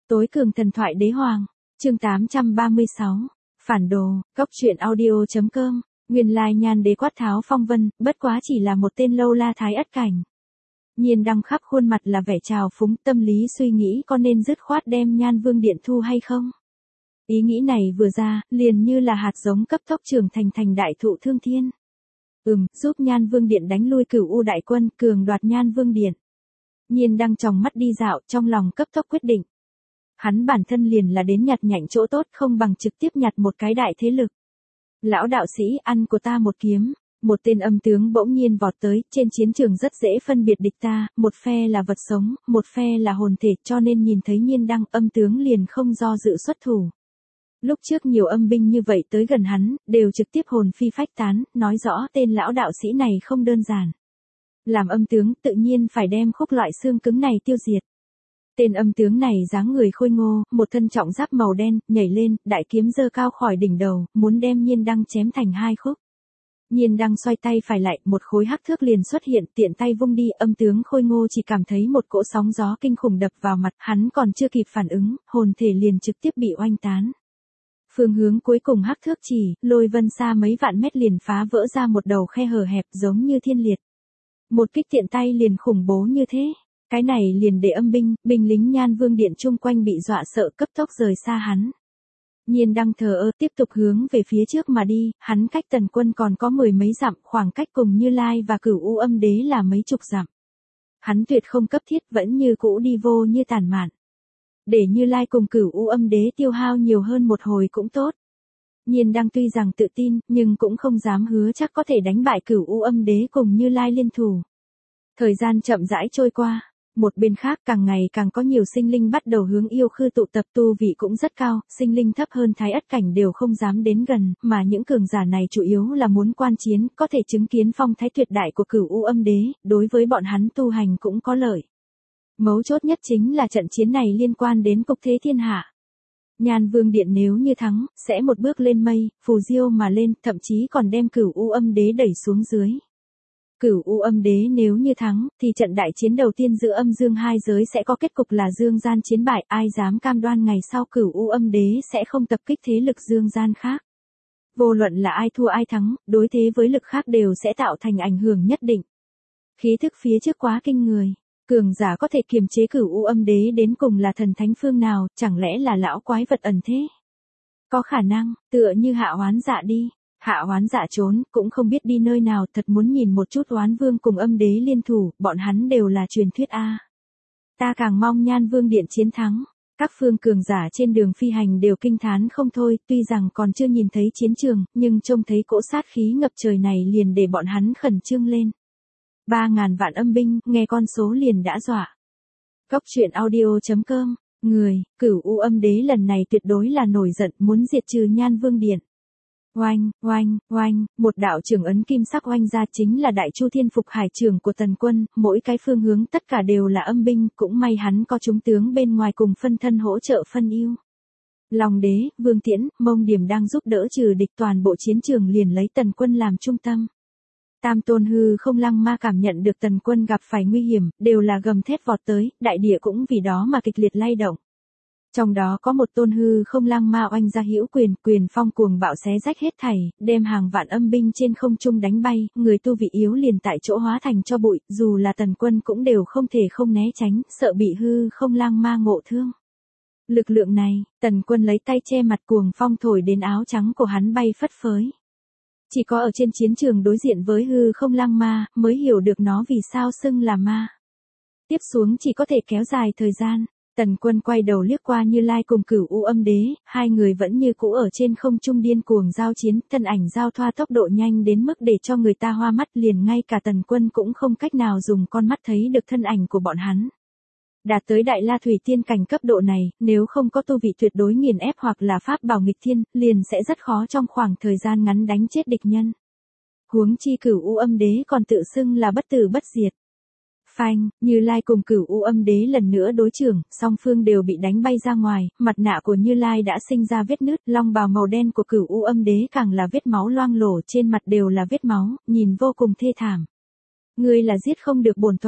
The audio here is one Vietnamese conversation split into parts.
Tối cường thần thoại đế hoàng, chương 836, phản đồ, góc truyện audio.com, nguyên lai Nhan đế quát tháo phong vân, bất quá chỉ là một tên lâu la thái ất cảnh. Nhiên đăng khắp khuôn mặt là vẻ trào phúng, tâm lý suy nghĩ có nên dứt khoát đem Nhan Vương Điện thu hay không. Ý nghĩ này vừa ra, liền như là hạt giống cấp tốc trưởng thành đại thụ thương thiên. Giúp Nhan Vương Điện đánh lui Cửu U đại quân, cường đoạt Nhan Vương Điện. Nhiên đăng tròng mắt đi dạo, trong lòng cấp tốc quyết định. Hắn bản thân liền là đến nhặt nhạnh chỗ tốt, không bằng trực tiếp nhặt một cái đại thế lực. Lão đạo sĩ, ăn của ta một kiếm. Một tên âm tướng bỗng nhiên vọt tới, trên chiến trường rất dễ phân biệt địch ta, một phe là vật sống, một phe là hồn thể, cho nên nhìn thấy Nhiên đăng, âm tướng liền không do dự xuất thủ. Lúc trước nhiều âm binh như vậy tới gần hắn, đều trực tiếp hồn phi phách tán, nói rõ tên lão đạo sĩ này không đơn giản. Làm âm tướng, tự nhiên phải đem khúc loại xương cứng này tiêu diệt. Tên âm tướng này dáng người khôi ngô, một thân trọng giáp màu đen, nhảy lên, đại kiếm giơ cao khỏi đỉnh đầu, muốn đem Nhiên đăng chém thành hai khúc. Nhiên đăng xoay tay phải lại, một khối hắc thước liền xuất hiện, tiện tay vung đi, âm tướng khôi ngô chỉ cảm thấy một cỗ sóng gió kinh khủng đập vào mặt, hắn còn chưa kịp phản ứng, hồn thể liền trực tiếp bị oanh tán. Phương hướng cuối cùng hắc thước chỉ, lôi vân xa mấy vạn mét liền phá vỡ ra một đầu khe hở hẹp giống như thiên liệt. Một kích tiện tay liền khủng bố như thế, cái này liền để âm binh, binh lính Nhan Vương Điện chung quanh bị dọa sợ cấp tốc rời xa hắn. Nhiên đăng thờ ơ tiếp tục hướng về phía trước mà đi, hắn cách Tần Quân còn có mười mấy dặm, khoảng cách cùng Như Lai và Cửu U âm đế là mấy chục dặm. Hắn tuyệt không cấp thiết, vẫn như cũ đi vô như tản mạn. Để Như Lai cùng Cửu U âm đế tiêu hao nhiều hơn một hồi cũng tốt. Nhiên đăng tuy rằng tự tin, nhưng cũng không dám hứa chắc có thể đánh bại Cửu U âm đế cùng Như Lai liên thủ. Thời gian chậm rãi trôi qua. Một bên khác càng ngày càng có nhiều sinh linh bắt đầu hướng yêu khư tụ tập, tu vị cũng rất cao, sinh linh thấp hơn thái ất cảnh đều không dám đến gần, mà những cường giả này chủ yếu là muốn quan chiến, có thể chứng kiến phong thái tuyệt đại của Cửu U âm đế, đối với bọn hắn tu hành cũng có lợi. Mấu chốt nhất chính là trận chiến này liên quan đến cục thế thiên hạ. Nhan Vương Điện nếu như thắng, sẽ một bước lên mây, phù diêu mà lên, thậm chí còn đem Cửu U âm đế đẩy xuống dưới. Cửu U âm đế nếu như thắng, thì trận đại chiến đầu tiên giữa âm dương hai giới sẽ có kết cục là dương gian chiến bại, ai dám cam đoan ngày sau Cửu U âm đế sẽ không tập kích thế lực dương gian khác. Vô luận là ai thua ai thắng, đối thế với lực khác đều sẽ tạo thành ảnh hưởng nhất định. Khí thức phía trước quá kinh người, cường giả có thể kiềm chế Cửu U âm đế đến cùng là thần thánh phương nào, chẳng lẽ là lão quái vật ẩn thế? Có khả năng, tựa như Hạ Oán Dạ đi. Hạ Oán Dạ trốn, cũng không biết đi nơi nào, thật muốn nhìn một chút Oán Vương cùng âm đế liên thủ, bọn hắn đều là truyền thuyết a. Ta càng mong Nhan Vương Điện chiến thắng. Các phương cường giả trên đường phi hành đều kinh thán không thôi, tuy rằng còn chưa nhìn thấy chiến trường, nhưng trông thấy cỗ sát khí ngập trời này liền để bọn hắn khẩn trương lên. 3.000 vạn âm binh, nghe con số liền đã dọa. Góc truyện audio.com, Cửu U âm đế lần này tuyệt đối là nổi giận, muốn diệt trừ Nhan Vương Điện. Oanh, oanh, oanh, một đạo trường ấn kim sắc oanh ra chính là Đại Chu Thiên Phục Hải trưởng của Tần Quân, mỗi cái phương hướng tất cả đều là âm binh, cũng may hắn có chúng tướng bên ngoài cùng phân thân hỗ trợ phân ưu. Long Đế, Vương Tiễn, Mông Điểm đang giúp đỡ trừ địch, toàn bộ chiến trường liền lấy Tần Quân làm trung tâm. Tam Tôn Hư Không Lăng Ma cảm nhận được Tần Quân gặp phải nguy hiểm, đều là gầm thét vọt tới, đại địa cũng vì đó mà kịch liệt lay động. Trong đó có một Tôn Hư Không Lăng Ma oanh ra hữu quyền phong cuồng bạo xé rách hết thảy, đem hàng vạn âm binh trên không trung đánh bay, người tu vị yếu liền tại chỗ hóa thành cho bụi, dù là Tần Quân cũng đều không thể không né tránh, sợ bị Hư Không Lăng Ma ngộ thương. Lực lượng này, Tần Quân lấy tay che mặt, cuồng phong thổi đến áo trắng của hắn bay phất phới. Chỉ có ở trên chiến trường đối diện với Hư Không Lăng Ma, mới hiểu được nó vì sao xưng là ma. Tiếp xuống chỉ có thể kéo dài thời gian. Tần Quân quay đầu liếc qua Như Lai cùng Cửu U âm đế, hai người vẫn như cũ ở trên không trung điên cuồng giao chiến, thân ảnh giao thoa tốc độ nhanh đến mức để cho người ta hoa mắt, liền ngay cả Tần Quân cũng không cách nào dùng con mắt thấy được thân ảnh của bọn hắn. Đạt tới Đại La Thủy Tiên cảnh cấp độ này, nếu không có tu vị tuyệt đối nghiền ép hoặc là pháp bảo nghịch thiên, liền sẽ rất khó trong khoảng thời gian ngắn đánh chết địch nhân. Huống chi Cửu U âm đế còn tự xưng là bất tử bất diệt. Phanh, Như Lai cùng Cửu U âm đế lần nữa đối chưởng, song phương đều bị đánh bay ra ngoài, mặt nạ của Như Lai đã sinh ra vết nứt, long bào màu đen của Cửu U âm đế càng là vết máu loang lổ, trên mặt đều là vết máu, nhìn vô cùng thê thảm. Ngươi là giết không được bổn tọa.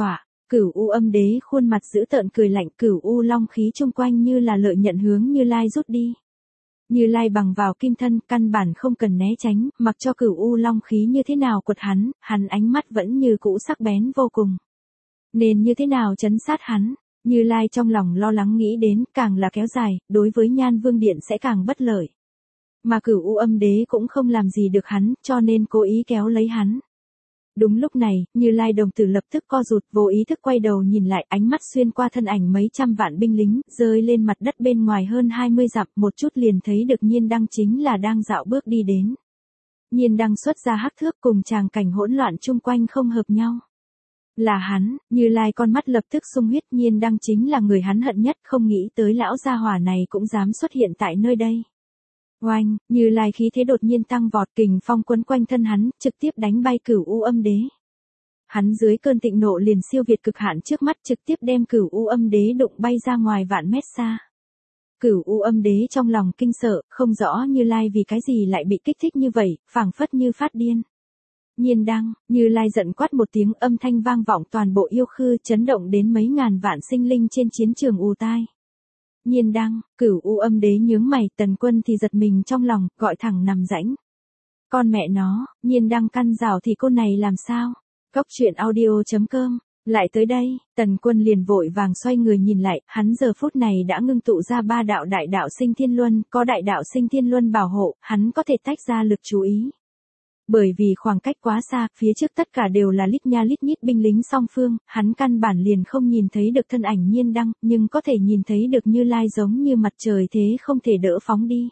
Cửu U Âm Đế khuôn mặt dữ tợn cười lạnh, Cửu U Long khí chung quanh như là lợi nhận hướng Như Lai rút đi. Như Lai bằng vào kim thân, căn bản không cần né tránh, mặc cho Cửu U Long khí như thế nào quật hắn ánh mắt vẫn như cũ sắc bén vô cùng. Nên như thế nào trấn sát hắn? Như Lai trong lòng lo lắng nghĩ đến, càng là kéo dài, đối với Nhan Vương Điện sẽ càng bất lợi. Mà Cửu U Âm Đế cũng không làm gì được hắn, cho nên cố ý kéo lấy hắn. Đúng lúc này, Như Lai đồng tử lập tức co rụt, vô ý thức quay đầu nhìn lại, ánh mắt xuyên qua thân ảnh mấy trăm vạn binh lính, rơi lên mặt đất bên ngoài hơn 20 dặm, một chút liền thấy được Nhiên Đăng chính là đang dạo bước đi đến. Nhiên Đăng xuất ra hắc thước cùng tràng cảnh hỗn loạn chung quanh không hợp nhau. Là hắn, Như Lai con mắt lập tức sung huyết, Nhiên Đăng chính là người hắn hận nhất, không nghĩ tới lão gia hỏa này cũng dám xuất hiện tại nơi đây. Oanh, Như Lai khí thế đột nhiên tăng vọt, kình phong quấn quanh thân hắn, trực tiếp đánh bay Cửu U Âm Đế. Hắn dưới cơn thịnh nộ liền siêu việt cực hạn trước mắt, trực tiếp đem Cửu U Âm Đế đụng bay ra ngoài vạn mét xa. Cửu U Âm Đế trong lòng kinh sợ, không rõ Như Lai vì cái gì lại bị kích thích như vậy, phảng phất như phát điên. Nhiên Đăng, Như Lai giận quát một tiếng, âm thanh vang vọng toàn bộ yêu khư, chấn động đến mấy ngàn vạn sinh linh trên chiến trường ù tai. Nhiên Đăng, Cửu U Âm Đế nhướng mày, Tần Quân thì giật mình trong lòng, gọi thẳng nằm rãnh. Con mẹ nó, Nhiên Đăng căn rào thì cô này làm sao? Cốc truyện audio.com. Lại tới đây, Tần Quân liền vội vàng xoay người nhìn lại, hắn giờ phút này đã ngưng tụ ra 3 đạo đại đạo sinh thiên luân, có đại đạo sinh thiên luân bảo hộ, hắn có thể tách ra lực chú ý. Bởi vì khoảng cách quá xa, phía trước tất cả đều là lít nha lít nhít binh lính song phương, hắn căn bản liền không nhìn thấy được thân ảnh Nhiên Đăng, nhưng có thể nhìn thấy được Như Lai giống như mặt trời thế không thể đỡ phóng đi.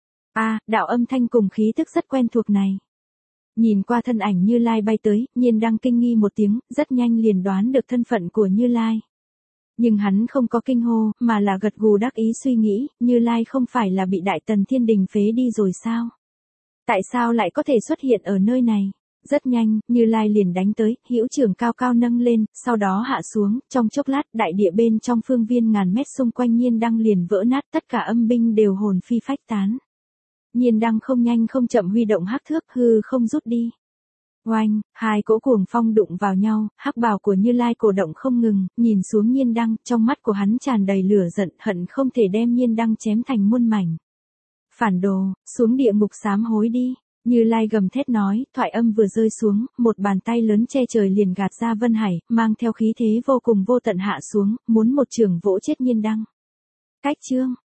Đạo âm thanh cùng khí tức rất quen thuộc này. Nhìn qua thân ảnh Như Lai bay tới, Nhiên Đăng kinh nghi một tiếng, rất nhanh liền đoán được thân phận của Như Lai. Nhưng hắn không có kinh hô, mà là gật gù đắc ý suy nghĩ, Như Lai không phải là bị Đại Tần Thiên Đình phế đi rồi sao? Tại sao lại có thể xuất hiện ở nơi này? Rất nhanh, Như Lai liền đánh tới, hữu trưởng cao cao nâng lên, sau đó hạ xuống, trong chốc lát, đại địa bên trong phương viên ngàn mét xung quanh Nhiên Đăng liền vỡ nát, tất cả âm binh đều hồn phi phách tán. Nhiên Đăng không nhanh không chậm huy động hắc thước, hư không rút đi. Oanh, hai cỗ cuồng phong đụng vào nhau, hắc bào của Như Lai cổ động không ngừng, nhìn xuống Nhiên Đăng, trong mắt của hắn tràn đầy lửa giận, hận không thể đem Nhiên Đăng chém thành muôn mảnh. Phản đồ, xuống địa ngục sám hối đi. Như Lai gầm thét nói, thoại âm vừa rơi xuống, một bàn tay lớn che trời liền gạt ra Vân Hải, mang theo khí thế vô cùng vô tận hạ xuống, muốn một trường vỗ chết Nhiên Đăng. Cách chương.